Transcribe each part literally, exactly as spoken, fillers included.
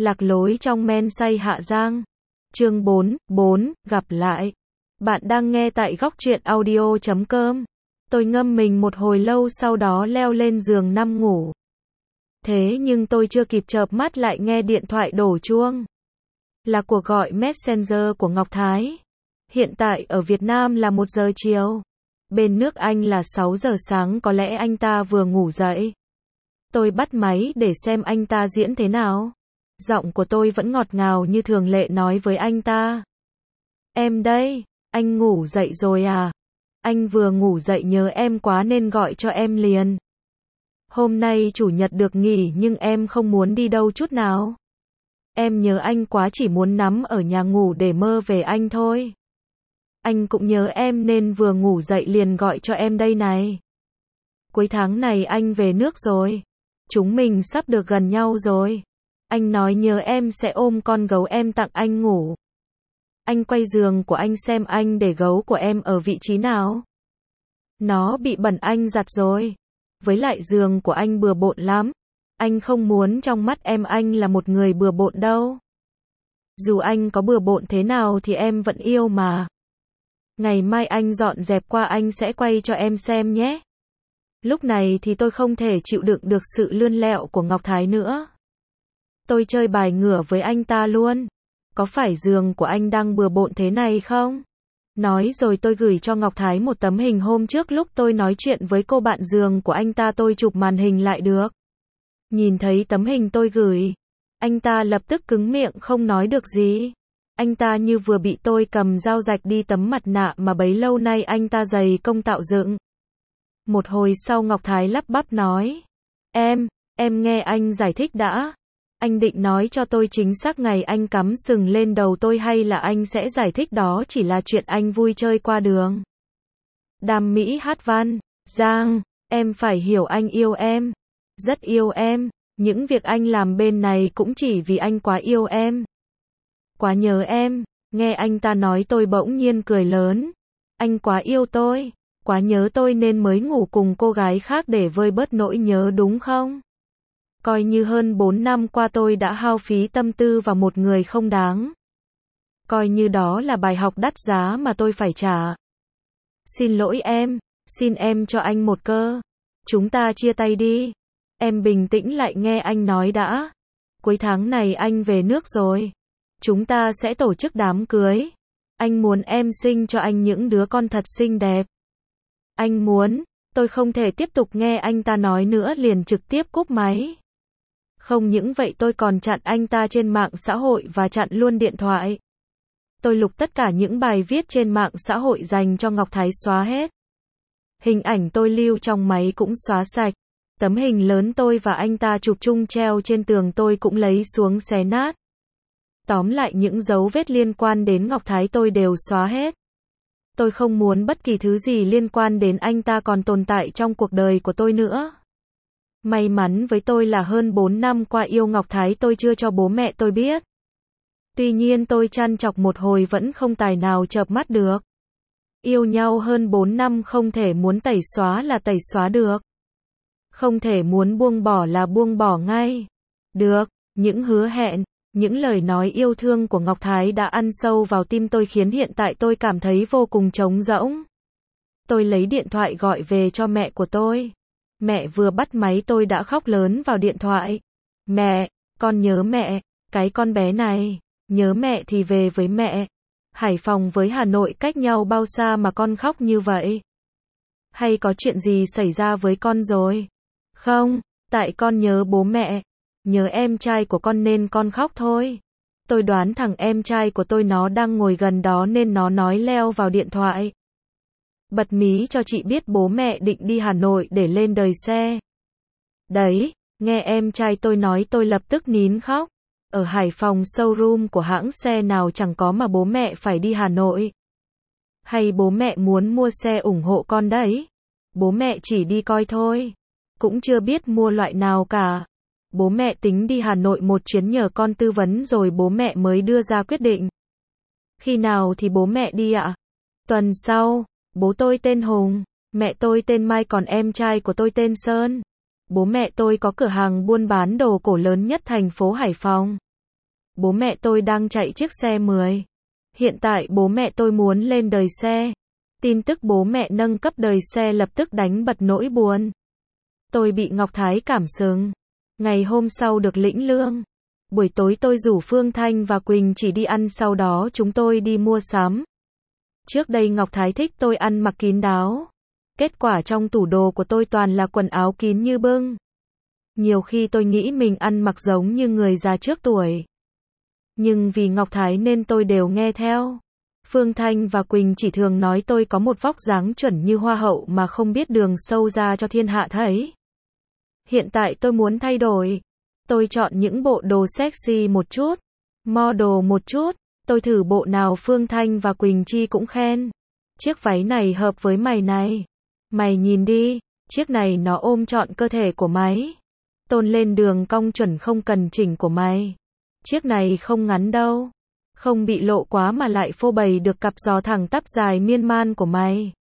Lạc lối trong men say Hạ Giang. Chương bốn, bốn, gặp lại. Bạn đang nghe tại góc truyện audio chấm com. Tôi ngâm mình một hồi lâu sau đó leo lên giường nằm ngủ. Thế nhưng tôi chưa kịp chợp mắt lại nghe điện thoại đổ chuông. Là cuộc gọi Messenger của Ngọc Thái. Hiện tại ở Việt Nam là một giờ chiều. Bên nước Anh là sáu giờ sáng, có lẽ anh ta vừa ngủ dậy. Tôi bắt máy để xem anh ta diễn thế nào. Giọng của tôi vẫn ngọt ngào như thường lệ nói với anh ta. Em đây, anh ngủ dậy rồi à? Anh vừa ngủ dậy nhớ em quá nên gọi cho em liền. Hôm nay chủ nhật được nghỉ nhưng em không muốn đi đâu chút nào. Em nhớ anh quá, chỉ muốn nằm ở nhà ngủ để mơ về anh thôi. Anh cũng nhớ em nên vừa ngủ dậy liền gọi cho em đây này. Cuối tháng này anh về nước rồi. Chúng mình sắp được gần nhau rồi. Anh nói nhớ em sẽ ôm con gấu em tặng anh ngủ. Anh quay giường của anh xem anh để gấu của em ở vị trí nào. Nó bị bẩn, anh giặt rồi. Với lại giường của anh bừa bộn lắm. Anh không muốn trong mắt em anh là một người bừa bộn đâu. Dù anh có bừa bộn thế nào thì em vẫn yêu mà. Ngày mai anh dọn dẹp qua anh sẽ quay cho em xem nhé. Lúc này thì tôi không thể chịu đựng được sự lươn lẹo của Ngọc Thái nữa. Tôi chơi bài ngửa với anh ta luôn. Có phải giường của anh đang bừa bộn thế này không? Nói rồi tôi gửi cho Ngọc Thái một tấm hình hôm trước lúc tôi nói chuyện với cô bạn giường của anh ta, tôi chụp màn hình lại được. Nhìn thấy tấm hình tôi gửi, anh ta lập tức cứng miệng không nói được gì. Anh ta như vừa bị tôi cầm dao rạch đi tấm mặt nạ mà bấy lâu nay anh ta dày công tạo dựng. Một hồi sau Ngọc Thái lắp bắp nói. Em, em nghe anh giải thích đã. Anh định nói cho tôi chính xác ngày anh cắm sừng lên đầu tôi hay là anh sẽ giải thích đó chỉ là chuyện anh vui chơi qua đường? Đam Mỹ hát văn. Giang, em phải hiểu anh yêu em. Rất yêu em. Những việc anh làm bên này cũng chỉ vì anh quá yêu em. Quá nhớ em. Nghe anh ta nói tôi bỗng nhiên cười lớn. Anh quá yêu tôi. Quá nhớ tôi nên mới ngủ cùng cô gái khác để vơi bớt nỗi nhớ đúng không? Coi như hơn bốn năm qua tôi đã hao phí tâm tư vào một người không đáng. Coi như đó là bài học đắt giá mà tôi phải trả. Xin lỗi em, xin em cho anh một cơ. Chúng ta chia tay đi. Em bình tĩnh lại nghe anh nói đã. Cuối tháng này anh về nước rồi. Chúng ta sẽ tổ chức đám cưới. Anh muốn em sinh cho anh những đứa con thật xinh đẹp. Anh muốn, tôi không thể tiếp tục nghe anh ta nói nữa liền trực tiếp cúp máy. Không những vậy tôi còn chặn anh ta trên mạng xã hội và chặn luôn điện thoại. Tôi lục tất cả những bài viết trên mạng xã hội dành cho Ngọc Thái xóa hết. Hình ảnh tôi lưu trong máy cũng xóa sạch. Tấm hình lớn tôi và anh ta chụp chung treo trên tường tôi cũng lấy xuống xé nát. Tóm lại những dấu vết liên quan đến Ngọc Thái tôi đều xóa hết. Tôi không muốn bất kỳ thứ gì liên quan đến anh ta còn tồn tại trong cuộc đời của tôi nữa. May mắn với tôi là hơn bốn năm qua yêu Ngọc Thái tôi chưa cho bố mẹ tôi biết. Tuy nhiên tôi trăn trọc một hồi vẫn không tài nào chợp mắt được. Yêu nhau hơn bốn năm không thể muốn tẩy xóa là tẩy xóa được. Không thể muốn buông bỏ là buông bỏ ngay. Được, những hứa hẹn, những lời nói yêu thương của Ngọc Thái đã ăn sâu vào tim tôi khiến hiện tại tôi cảm thấy vô cùng trống rỗng. Tôi lấy điện thoại gọi về cho mẹ của tôi. Mẹ vừa bắt máy tôi đã khóc lớn vào điện thoại. Mẹ, con nhớ mẹ, cái con bé này, nhớ mẹ thì về với mẹ. Hải Phòng với Hà Nội cách nhau bao xa mà con khóc như vậy? Hay có chuyện gì xảy ra với con rồi? Không, tại con nhớ bố mẹ, nhớ em trai của con nên con khóc thôi. Tôi đoán thằng em trai của tôi nó đang ngồi gần đó nên nó nói leo vào điện thoại. Bật mí cho chị biết bố mẹ định đi Hà Nội để lên đời xe. Đấy, nghe em trai tôi nói tôi lập tức nín khóc. Ở Hải Phòng showroom của hãng xe nào chẳng có mà bố mẹ phải đi Hà Nội. Hay bố mẹ muốn mua xe ủng hộ con đấy? Bố mẹ chỉ đi coi thôi. Cũng chưa biết mua loại nào cả. Bố mẹ tính đi Hà Nội một chuyến nhờ con tư vấn rồi bố mẹ mới đưa ra quyết định. Khi nào thì bố mẹ đi ạ? Tuần sau. Bố tôi tên Hùng, mẹ tôi tên Mai còn em trai của tôi tên Sơn. Bố mẹ tôi có cửa hàng buôn bán đồ cổ lớn nhất thành phố Hải Phòng. Bố mẹ tôi đang chạy chiếc xe mười. Hiện tại bố mẹ tôi muốn lên đời xe. Tin tức bố mẹ nâng cấp đời xe lập tức đánh bật nỗi buồn. Tôi bị Ngọc Thái cảm sừng. Ngày hôm sau được lĩnh lương. Buổi tối tôi rủ Phương Thanh và Quỳnh chỉ đi ăn, sau đó chúng tôi đi mua sắm. Trước đây Ngọc Thái thích tôi ăn mặc kín đáo. Kết quả trong tủ đồ của tôi toàn là quần áo kín như bưng. Nhiều khi tôi nghĩ mình ăn mặc giống như người già trước tuổi. Nhưng vì Ngọc Thái nên tôi đều nghe theo. Phương Thanh và Quỳnh chỉ thường nói tôi có một vóc dáng chuẩn như hoa hậu mà không biết đường sâu ra cho thiên hạ thấy. Hiện tại tôi muốn thay đổi. Tôi chọn những bộ đồ sexy một chút, model một chút. Tôi thử bộ nào Phương Thanh và Quỳnh Chi cũng khen. Chiếc váy này hợp với mày này. Mày nhìn đi, chiếc này nó ôm trọn cơ thể của mày. Tôn lên đường cong chuẩn không cần chỉnh của mày. Chiếc này không ngắn đâu. Không bị lộ quá mà lại phô bày được cặp giò thẳng tắp dài miên man của mày.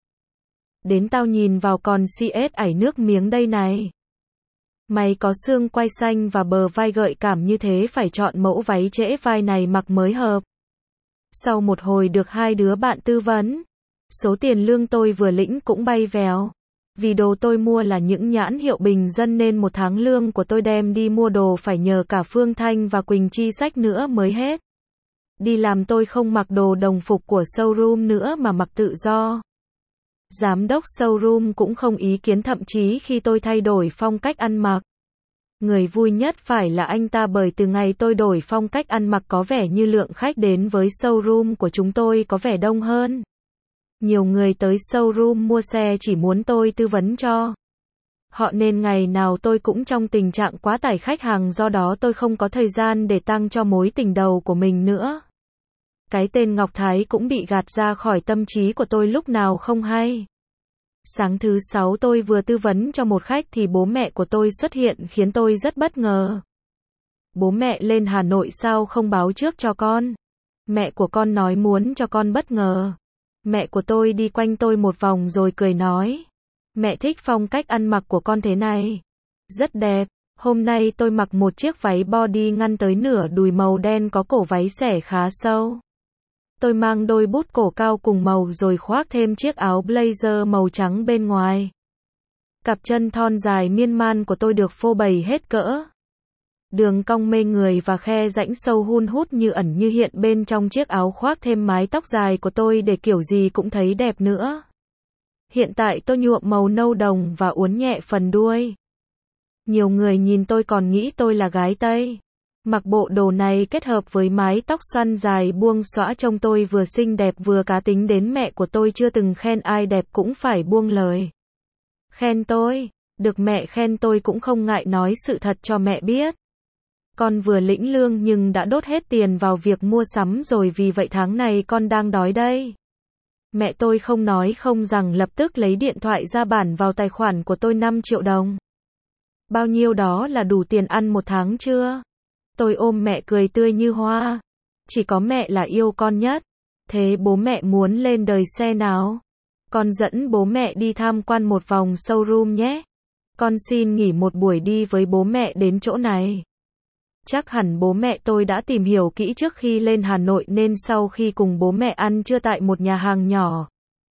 Đến tao nhìn vào còn xê ét ảy nước miếng đây này. Mày có xương quai xanh và bờ vai gợi cảm như thế, phải chọn mẫu váy trễ vai này mặc mới hợp. Sau một hồi được hai đứa bạn tư vấn, số tiền lương tôi vừa lĩnh cũng bay vèo. Vì đồ tôi mua là những nhãn hiệu bình dân nên một tháng lương của tôi đem đi mua đồ phải nhờ cả Phương Thanh và Quỳnh Chi xách nữa mới hết. Đi làm tôi không mặc đồ đồng phục của showroom nữa mà mặc tự do. Giám đốc showroom cũng không ý kiến, thậm chí khi tôi thay đổi phong cách ăn mặc. Người vui nhất phải là anh ta, bởi từ ngày tôi đổi phong cách ăn mặc có vẻ như lượng khách đến với showroom của chúng tôi có vẻ đông hơn. Nhiều người tới showroom mua xe chỉ muốn tôi tư vấn cho họ, nên ngày nào tôi cũng trong tình trạng quá tải khách hàng, do đó tôi không có thời gian để tăng cho mối tình đầu của mình nữa. Cái tên Ngọc Thái cũng bị gạt ra khỏi tâm trí của tôi lúc nào không hay. Sáng thứ sáu tôi vừa tư vấn cho một khách thì bố mẹ của tôi xuất hiện khiến tôi rất bất ngờ. Bố mẹ lên Hà Nội sao không báo trước cho con? Mẹ của con nói muốn cho con bất ngờ. Mẹ của tôi đi quanh tôi một vòng rồi cười nói. Mẹ thích phong cách ăn mặc của con thế này. Rất đẹp. Hôm nay tôi mặc một chiếc váy body ngăn tới nửa đùi màu đen, có cổ váy xẻ khá sâu. Tôi mang đôi bút cổ cao cùng màu rồi khoác thêm chiếc áo blazer màu trắng bên ngoài. Cặp chân thon dài miên man của tôi được phô bày hết cỡ. Đường cong mê người và khe rãnh sâu hun hút như ẩn như hiện bên trong chiếc áo khoác, thêm mái tóc dài của tôi để kiểu gì cũng thấy đẹp nữa. Hiện tại tôi nhuộm màu nâu đồng và uốn nhẹ phần đuôi. Nhiều người nhìn tôi còn nghĩ tôi là gái Tây. Mặc bộ đồ này kết hợp với mái tóc xoăn dài buông xõa trông tôi vừa xinh đẹp vừa cá tính, đến mẹ của tôi chưa từng khen ai đẹp cũng phải buông lời khen tôi. Được mẹ khen tôi cũng không ngại nói sự thật cho mẹ biết. Con vừa lĩnh lương nhưng đã đốt hết tiền vào việc mua sắm rồi, vì vậy tháng này con đang đói đây. Mẹ tôi không nói không rằng lập tức lấy điện thoại ra bản vào tài khoản của tôi năm triệu đồng. Bao nhiêu đó là đủ tiền ăn một tháng chưa? Tôi ôm mẹ cười tươi như hoa. Chỉ có mẹ là yêu con nhất. Thế bố mẹ muốn lên đời xe nào? Con dẫn bố mẹ đi tham quan một vòng showroom nhé. Con xin nghỉ một buổi đi với bố mẹ đến chỗ này. Chắc hẳn bố mẹ tôi đã tìm hiểu kỹ trước khi lên Hà Nội nên sau khi cùng bố mẹ ăn trưa tại một nhà hàng nhỏ,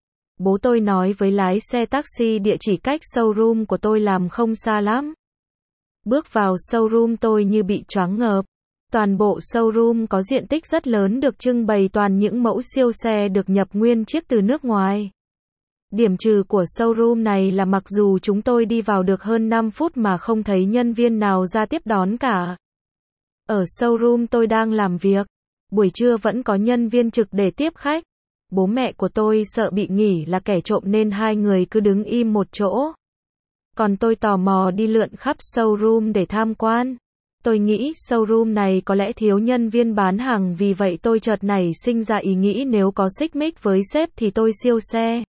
bố tôi nói với lái xe taxi địa chỉ cách showroom của tôi làm không xa lắm. Bước vào showroom tôi như bị choáng ngợp. Toàn bộ showroom có diện tích rất lớn, được trưng bày toàn những mẫu siêu xe được nhập nguyên chiếc từ nước ngoài. Điểm trừ của showroom này là mặc dù chúng tôi đi vào được hơn năm phút mà không thấy nhân viên nào ra tiếp đón cả. Ở showroom tôi đang làm việc, buổi trưa vẫn có nhân viên trực để tiếp khách. Bố mẹ của tôi sợ bị nghỉ là kẻ trộm nên hai người cứ đứng im một chỗ. Còn tôi tò mò đi lượn khắp showroom để tham quan. Tôi nghĩ showroom này có lẽ thiếu nhân viên bán hàng, vì vậy tôi chợt nảy sinh ra ý nghĩ nếu có xích mích với sếp thì tôi siêu xe.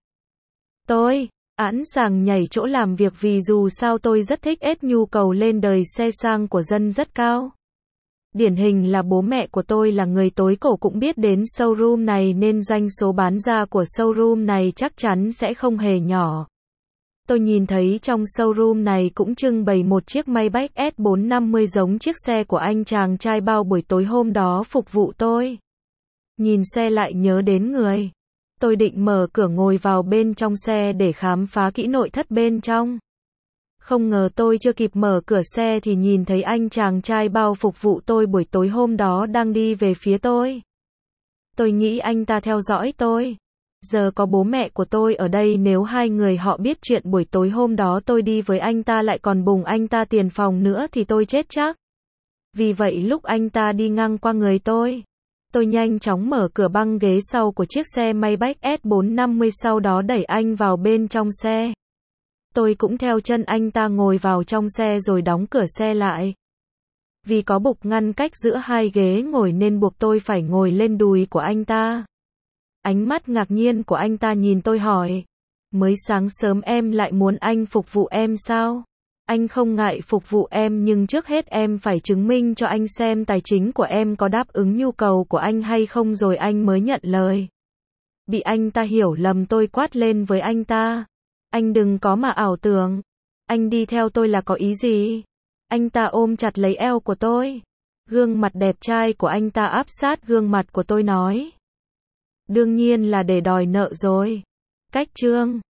Tôi sẵn sàng nhảy chỗ làm việc vì dù sao tôi rất thích ép nhu cầu lên đời xe sang của dân rất cao. Điển hình là bố mẹ của tôi là người tối cổ cũng biết đến showroom này nên doanh số bán ra của showroom này chắc chắn sẽ không hề nhỏ. Tôi nhìn thấy trong showroom này cũng trưng bày một chiếc Maybach S bốn năm mươi giống chiếc xe của anh chàng trai bao buổi tối hôm đó phục vụ tôi. Nhìn xe lại nhớ đến người. Tôi định mở cửa ngồi vào bên trong xe để khám phá kỹ nội thất bên trong. Không ngờ tôi chưa kịp mở cửa xe thì nhìn thấy anh chàng trai bao phục vụ tôi buổi tối hôm đó đang đi về phía tôi. Tôi nghĩ anh ta theo dõi tôi. Giờ có bố mẹ của tôi ở đây, nếu hai người họ biết chuyện buổi tối hôm đó tôi đi với anh ta lại còn bùng anh ta tiền phòng nữa thì tôi chết chắc. Vì vậy lúc anh ta đi ngang qua người tôi, tôi nhanh chóng mở cửa băng ghế sau của chiếc xe Maybach S bốn năm mươi, sau đó đẩy anh vào bên trong xe. Tôi cũng theo chân anh ta ngồi vào trong xe rồi đóng cửa xe lại. Vì có bục ngăn cách giữa hai ghế ngồi nên buộc tôi phải ngồi lên đùi của anh ta. Ánh mắt ngạc nhiên của anh ta nhìn tôi hỏi, mới sáng sớm em lại muốn anh phục vụ em sao? Anh không ngại phục vụ em nhưng trước hết em phải chứng minh cho anh xem tài chính của em có đáp ứng nhu cầu của anh hay không rồi anh mới nhận lời. Bị anh ta hiểu lầm tôi quát lên với anh ta. Anh đừng có mà ảo tưởng. Anh đi theo tôi là có ý gì? Anh ta ôm chặt lấy eo của tôi. Gương mặt đẹp trai của anh ta áp sát gương mặt của tôi nói. Đương nhiên là để đòi nợ rồi. Cách chương